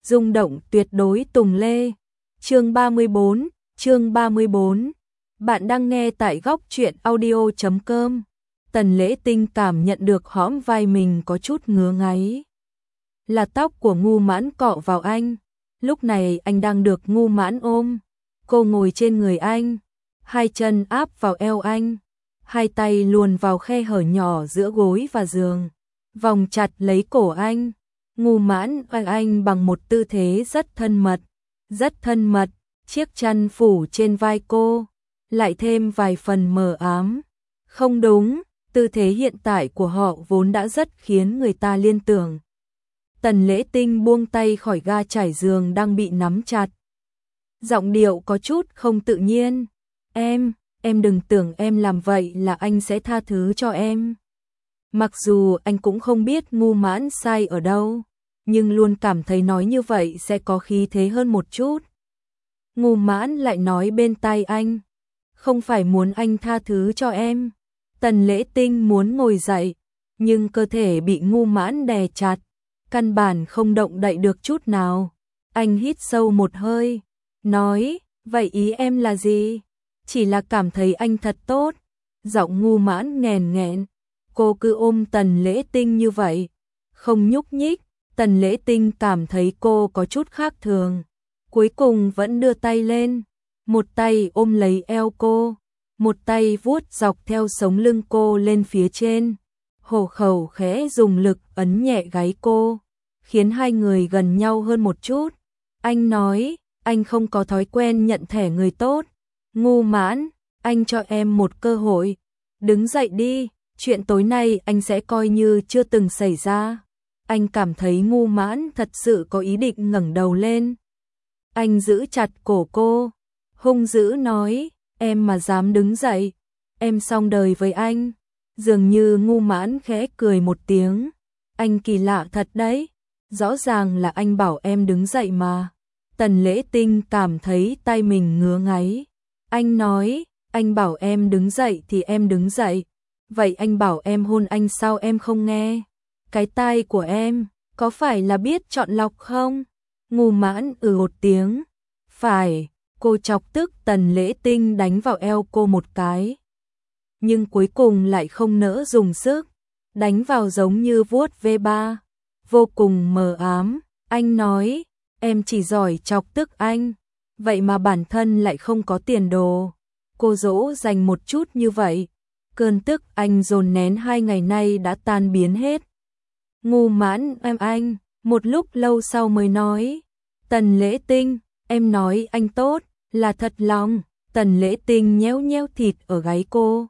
rung động tuyệt đối Tùng Lê. Chương 34. Bạn đang nghe tại góc truyện audio.com. Tần Lễ Tinh cảm nhận được hõm vai mình có chút ngứa ngáy. Là tóc của Ngu Mãn cọ vào anh. Lúc này anh đang được Ngu Mãn ôm. Cô ngồi trên người anh, hai chân áp vào eo anh, hai tay luồn vào khe hở nhỏ giữa gối và giường, vòng chặt lấy cổ anh. Ngu Mãn anh bằng một tư thế rất thân mật, chiếc chăn phủ trên vai cô, lại thêm vài phần mờ ám. Không đúng, tư thế hiện tại của họ vốn đã rất khiến người ta liên tưởng. Tần Lễ Tinh buông tay khỏi ga trải giường đang bị nắm chặt. Giọng điệu có chút không tự nhiên. Em đừng tưởng em làm vậy là anh sẽ tha thứ cho em. Mặc dù anh cũng không biết Ngu Mãn sai ở đâu, nhưng luôn cảm thấy nói như vậy sẽ có khí thế hơn một chút. Ngu Mãn lại nói bên tai anh, không phải muốn anh tha thứ cho em. Tần Lễ Tinh muốn ngồi dậy, nhưng cơ thể bị Ngu Mãn đè chặt, căn bản không động đậy được chút nào. Anh hít sâu một hơi, nói, vậy ý em là gì? Chỉ là cảm thấy anh thật tốt. Giọng Ngu Mãn nghẹn. Cô cứ ôm Tần Lễ Tinh như vậy, không nhúc nhích. Tần Lễ Tinh cảm thấy cô có chút khác thường. Cuối cùng vẫn đưa tay lên, một tay ôm lấy eo cô, một tay vuốt dọc theo sống lưng cô lên phía trên. Hổ khẩu khẽ dùng lực ấn nhẹ gáy cô, khiến hai người gần nhau hơn một chút. Anh nói, anh không có thói quen nhận thẻ người tốt. Ngu Mãn, anh cho em một cơ hội. Đứng dậy đi, chuyện tối nay anh sẽ coi như chưa từng xảy ra. Anh cảm thấy Ngu Mãn thật sự có ý định ngẩng đầu lên. Anh giữ chặt cổ cô, hung dữ nói, em mà dám đứng dậy, em xong đời với anh. Dường như Ngu Mãn khẽ cười một tiếng. Anh kỳ lạ thật đấy, rõ ràng là anh bảo em đứng dậy mà. Tần Lễ Tinh cảm thấy tay mình ngứa ngáy. Anh nói, anh bảo em đứng dậy thì em đứng dậy. Vậy anh bảo em hôn anh sao em không nghe? Cái tai của em, có phải là biết chọn lọc không? Ngu Mãn một tiếng. Phải, cô chọc tức Tần Lễ Tinh đánh vào eo cô một cái. Nhưng cuối cùng lại không nỡ dùng sức. Đánh vào giống như vuốt V3. Vô cùng mờ ám. Anh nói, em chỉ giỏi chọc tức anh. Vậy mà bản thân lại không có tiền đồ. Cô dỗ dành một chút như vậy. Cơn tức anh dồn nén 2 ngày nay đã tan biến hết. Ngu Mãn anh, một lúc lâu sau mới nói. Tần Lễ Tinh, em nói anh tốt, là thật lòng. Tần Lễ Tinh nhéo thịt ở gáy cô.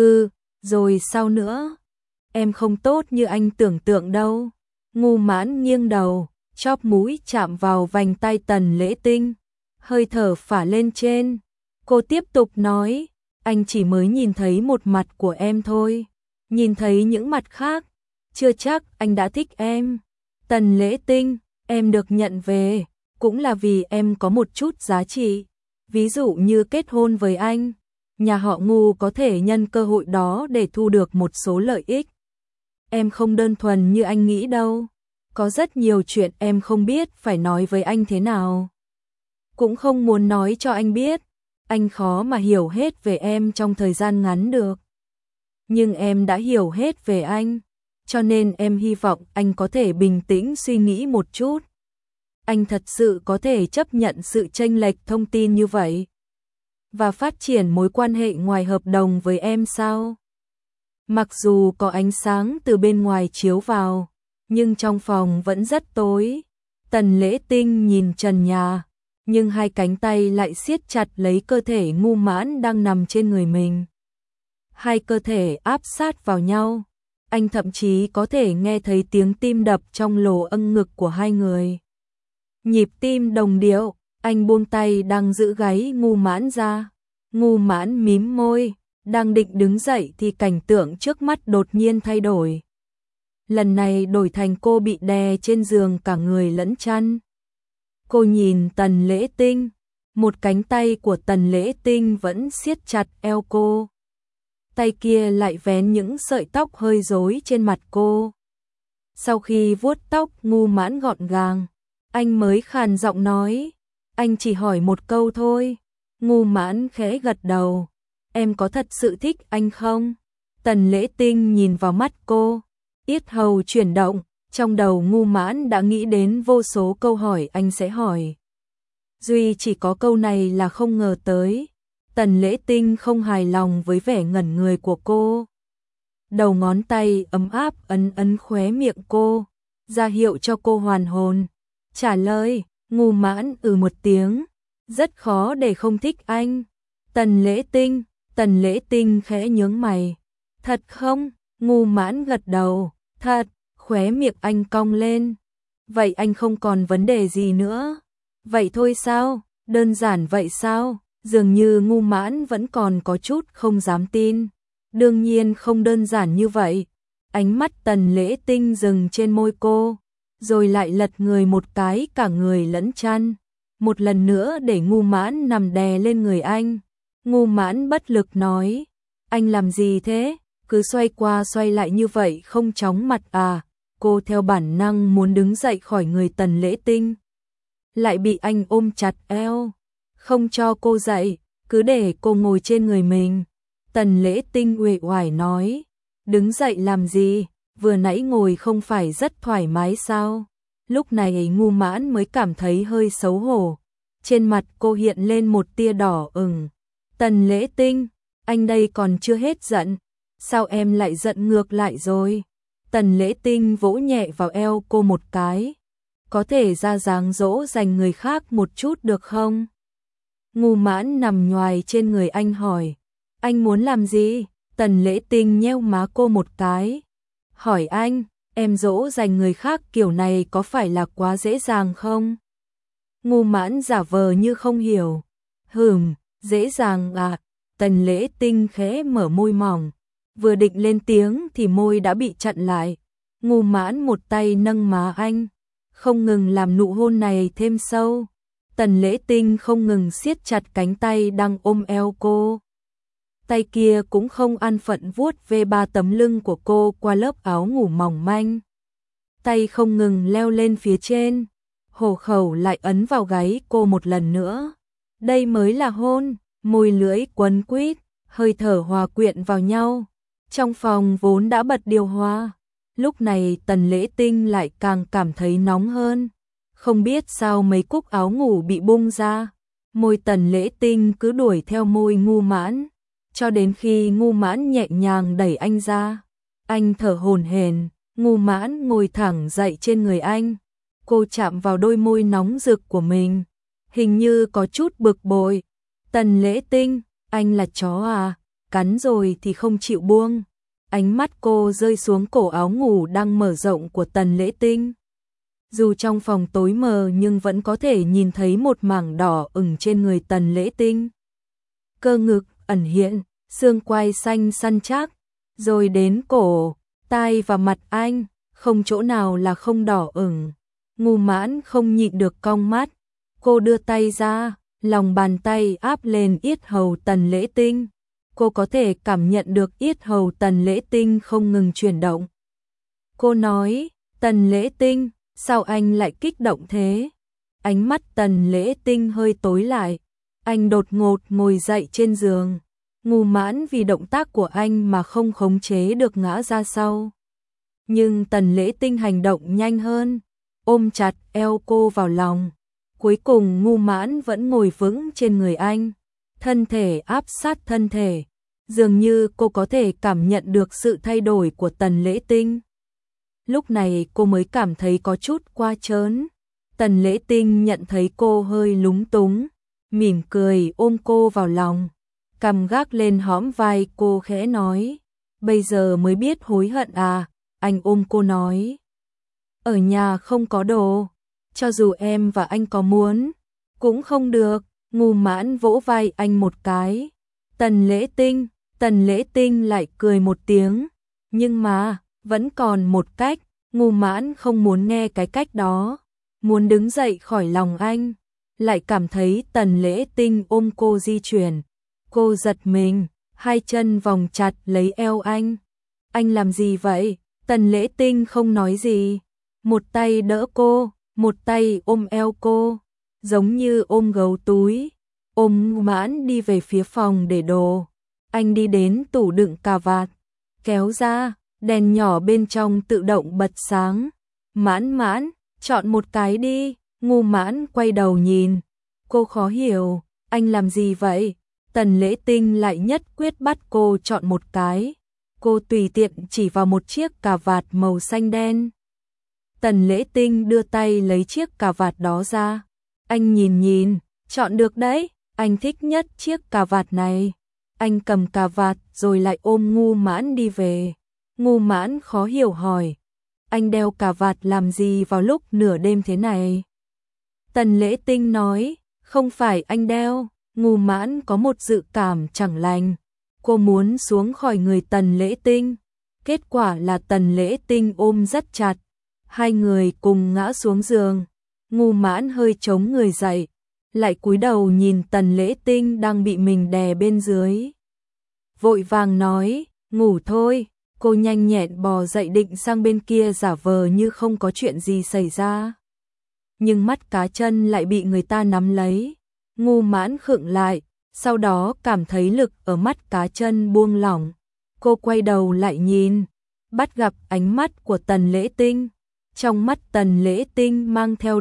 Rồi sao nữa? Em không tốt như anh tưởng tượng đâu. Ngu Mãn nghiêng đầu, chóp mũi chạm vào vành tay Tần Lễ Tinh. Hơi thở phả lên trên. Cô tiếp tục nói, anh chỉ mới nhìn thấy một mặt của em thôi. Nhìn thấy những mặt khác, chưa chắc anh đã thích em. Tần Lễ Tinh, em được nhận về, cũng là vì em có một chút giá trị. Ví dụ như kết hôn với anh, nhà họ Ngu có thể nhân cơ hội đó để thu được một số lợi ích. Em không đơn thuần như anh nghĩ đâu. Có rất nhiều chuyện em không biết phải nói với anh thế nào. Cũng không muốn nói cho anh biết. Anh khó mà hiểu hết về em trong thời gian ngắn được. Nhưng em đã hiểu hết về anh. Cho nên em hy vọng anh có thể bình tĩnh suy nghĩ một chút. Anh thật sự có thể chấp nhận sự chênh lệch thông tin như vậy và phát triển mối quan hệ ngoài hợp đồng với em sao? Mặc dù có ánh sáng từ bên ngoài chiếu vào, nhưng trong phòng vẫn rất tối. Tần Lễ Tinh nhìn trần nhà, nhưng hai cánh tay lại siết chặt lấy cơ thể Ngu Mãn đang nằm trên người mình. Hai cơ thể áp sát vào nhau. Anh thậm chí có thể nghe thấy tiếng tim đập trong lỗ âng ngực của hai người. Nhịp tim đồng điệu, anh buông tay đang giữ gáy Ngu Mãn ra. Ngu Mãn mím môi, đang định đứng dậy thì cảnh tượng trước mắt đột nhiên thay đổi. Lần này đổi thành cô bị đè trên giường cả người lẫn chăn. Cô nhìn Tần Lễ Tinh, một cánh tay của Tần Lễ Tinh vẫn siết chặt eo cô. Tay kia lại vén những sợi tóc hơi rối trên mặt cô. Sau khi vuốt tóc Ngu Mãn gọn gàng, Anh mới khàn giọng nói, anh chỉ hỏi một câu thôi. Ngu Mãn khẽ gật đầu, em có thật sự thích anh không? Tần Lễ Tinh nhìn vào mắt cô, yết hầu chuyển động, trong đầu Ngu Mãn đã nghĩ đến vô số câu hỏi anh sẽ hỏi. Duy chỉ có câu này là không ngờ tới. Tần Lễ Tinh không hài lòng với vẻ ngẩn người của cô. Đầu ngón tay ấm áp ấn ấn khóe miệng cô, ra hiệu cho cô hoàn hồn. Trả lời, Ngu Mãn một tiếng, rất khó để không thích anh. Tần Lễ Tinh khẽ nhướng mày. Thật không? Ngu Mãn gật đầu, thật. Khóe miệng anh cong lên. Vậy anh không còn vấn đề gì nữa? Vậy thôi sao? Đơn giản vậy sao? Dường như Ngu Mãn vẫn còn có chút không dám tin. Đương nhiên không đơn giản như vậy. Ánh mắt Tần Lễ Tinh dừng trên môi cô, rồi lại lật người một cái cả người lẫn chăn. Một lần nữa để Ngu Mãn nằm đè lên người anh. Ngu Mãn bất lực nói, anh làm gì thế? Cứ xoay qua xoay lại như vậy không chóng mặt à? Cô theo bản năng muốn đứng dậy khỏi người Tần Lễ Tinh, lại bị anh ôm chặt eo, không cho cô dậy, cứ để cô ngồi trên người mình. Tần Lễ Tinh uể oải nói, đứng dậy làm gì, vừa nãy ngồi không phải rất thoải mái sao? Lúc này Ngu Mãn mới cảm thấy hơi xấu hổ, trên mặt cô hiện lên một tia đỏ ửng. Tần Lễ Tinh, anh đây còn chưa hết giận, sao em lại giận ngược lại rồi? Tần Lễ Tinh vỗ nhẹ vào eo cô một cái, có thể ra dáng dỗ dành người khác một chút được không? Ngu Mãn nằm nhoài trên người anh hỏi, anh muốn làm gì? Tần Lễ Tinh nheo má cô một cái, hỏi anh, em dỗ dành người khác kiểu này có phải là quá dễ dàng không? Ngu Mãn giả vờ như không hiểu, dễ dàng à? Tần Lễ Tinh khẽ mở môi mỏng, vừa định lên tiếng thì môi đã bị chặn lại. Ngu Mãn một tay nâng má anh, không ngừng làm nụ hôn này thêm sâu. Tần Lễ Tinh không ngừng siết chặt cánh tay đang ôm eo cô. Tay kia cũng không an phận vuốt về ba tấm lưng của cô qua lớp áo ngủ mỏng manh. Tay không ngừng leo lên phía trên, hổ khẩu lại ấn vào gáy cô một lần nữa. Đây mới là hôn, môi lưỡi quấn quýt, hơi thở hòa quyện vào nhau. Trong phòng vốn đã bật điều hòa, lúc này Tần Lễ Tinh lại càng cảm thấy nóng hơn. Không biết sao mấy cúc áo ngủ bị bung ra, môi Tần Lễ Tinh cứ đuổi theo môi Ngu Mãn, cho đến khi Ngu Mãn nhẹ nhàng đẩy anh ra. Anh thở hổn hển, Ngu Mãn ngồi thẳng dậy trên người anh. Cô chạm vào đôi môi nóng rực của mình, hình như có chút bực bội. Tần Lễ Tinh, anh là chó à? Cắn rồi thì không chịu buông. Ánh mắt cô rơi xuống cổ áo ngủ đang mở rộng của Tần Lễ Tinh. Dù trong phòng tối mờ nhưng vẫn có thể nhìn thấy một mảng đỏ ửng trên người Tần Lễ Tinh. Cơ ngực ẩn hiện, xương quai xanh săn chắc, rồi đến cổ, tai và mặt anh, không chỗ nào là không đỏ ửng. Ngu Mãn không nhịn được cong mắt, cô đưa tay ra, lòng bàn tay áp lên yết hầu Tần Lễ Tinh. Cô có thể cảm nhận được yết hầu Tần Lễ Tinh không ngừng chuyển động. Cô nói, Tần Lễ Tinh, sao anh lại kích động thế? Ánh mắt Tần Lễ Tinh hơi tối lại, anh đột ngột ngồi dậy trên giường. Ngu Mãn vì động tác của anh mà không khống chế được ngã ra sau. Nhưng Tần Lễ Tinh hành động nhanh hơn, ôm chặt eo cô vào lòng. Cuối cùng Ngu Mãn vẫn ngồi vững trên người anh, thân thể áp sát thân thể. Dường như cô có thể cảm nhận được sự thay đổi của Tần Lễ Tinh. Lúc này cô mới cảm thấy có chút quá trớn. Tần Lễ Tinh nhận thấy cô hơi lúng túng, mỉm cười ôm cô vào lòng, cằm gác lên hõm vai cô khẽ nói, bây giờ mới biết hối hận à? Anh ôm cô nói, ở nhà không có đồ, cho dù em và anh có muốn, cũng không được. Ngu Mãn vỗ vai anh một cái. Tần Lễ Tinh lại cười một tiếng, nhưng mà, vẫn còn một cách. Ngu Mãn không muốn nghe cái cách đó, muốn đứng dậy khỏi lòng anh, lại cảm thấy Tần Lễ Tinh ôm cô di chuyển. Cô giật mình, hai chân vòng chặt lấy eo anh. Anh làm gì vậy? Tần Lễ Tinh không nói gì, một tay đỡ cô, một tay ôm eo cô, giống như ôm gấu túi, ôm Ngô Mãn đi về phía phòng để đồ. Anh đi đến tủ đựng cà vạt, kéo ra, đèn nhỏ bên trong tự động bật sáng. Mãn Mãn, chọn một cái đi. Ngô Mãn quay đầu nhìn, cô khó hiểu, anh làm gì vậy? Tần Lễ Tinh lại nhất quyết bắt cô chọn một cái. Cô tùy tiện chỉ vào một chiếc cà vạt màu xanh đen. Tần Lễ Tinh đưa tay lấy chiếc cà vạt đó ra. Anh nhìn nhìn, chọn được đấy, anh thích nhất chiếc cà vạt này. Anh cầm cà vạt rồi lại ôm Ngô Mãn đi về. Ngô Mãn khó hiểu hỏi, anh đeo cà vạt làm gì vào lúc nửa đêm thế này? Tần Lễ Tinh nói, không phải anh đeo. Ngô Mãn có một dự cảm chẳng lành. Cô muốn xuống khỏi người Tần Lễ Tinh. Kết quả là Tần Lễ Tinh ôm rất chặt. Hai người cùng ngã xuống giường. Ngô Mãn hơi chống người dậy, lại cúi đầu nhìn Tần Lễ Tinh đang bị mình đè bên dưới. Vội vàng nói, ngủ thôi. Cô nhanh nhẹn bò dậy định sang bên kia giả vờ như không có chuyện gì xảy ra. Nhưng mắt cá chân lại bị người ta nắm lấy. Ngô Mãn khựng lại, sau đó cảm thấy lực ở mắt cá chân buông lỏng. Cô quay đầu lại nhìn, bắt gặp ánh mắt của Tần Lễ Tinh. Trong mắt Tần Lễ Tinh mang theo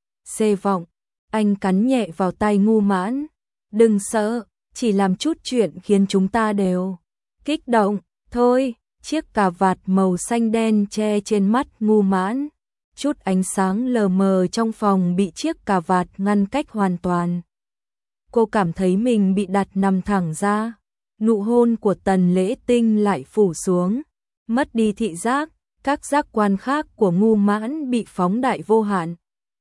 xê vọng. Anh cắn nhẹ vào tay Ngô Mãn. Đừng sợ, chỉ làm chút chuyện khiến chúng ta đều kích động. Thôi, chiếc cà vạt màu xanh đen che trên mắt Ngô Mãn. Chút ánh sáng lờ mờ trong phòng bị chiếc cà vạt ngăn cách hoàn toàn. Cô cảm thấy mình bị đặt nằm thẳng ra. Nụ hôn của Tần Lễ Tinh lại phủ xuống. Mất đi thị giác, các giác quan khác của Ngô Mãn bị phóng đại vô hạn.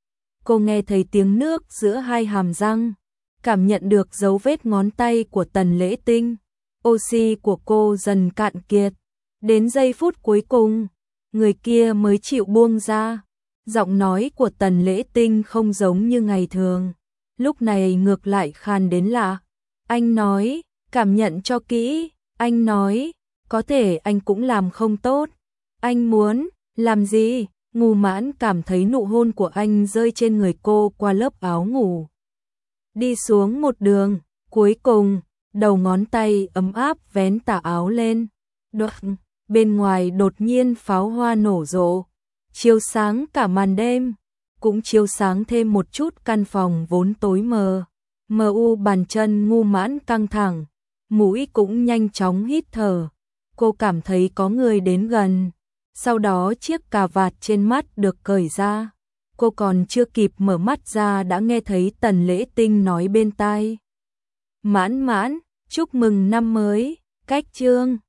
Cô nghe thấy tiếng nước giữa hai hàm răng, cảm nhận được dấu vết ngón tay của Tần Lễ Tinh. Oxy của cô dần cạn kiệt. Đến giây phút cuối cùng, người kia mới chịu buông ra. Giọng nói của Tần Lễ Tinh không giống như ngày thường. Lúc này ngược lại khàn đến lạ. Anh nói, cảm nhận cho kỹ. Anh nói, có thể anh cũng làm không tốt. Anh muốn, làm gì? Ngô Mãn cảm thấy nụ hôn của anh rơi trên người cô qua lớp áo ngủ. Đi xuống một đường, cuối cùng, đầu ngón tay ấm áp vén tà áo lên. Đoạn, bên ngoài đột nhiên pháo hoa nổ rộ, chiếu sáng cả màn đêm, cũng chiếu sáng thêm một chút căn phòng vốn tối mờ. Bàn chân Ngô Mãn căng thẳng, mũi cũng nhanh chóng hít thở. Cô cảm thấy có người đến gần. Sau đó chiếc cà vạt trên mắt được cởi ra. Cô còn chưa kịp mở mắt ra đã nghe thấy Tần Lễ Tinh nói bên tai. Mãn Mãn, chúc mừng năm mới, cách chương.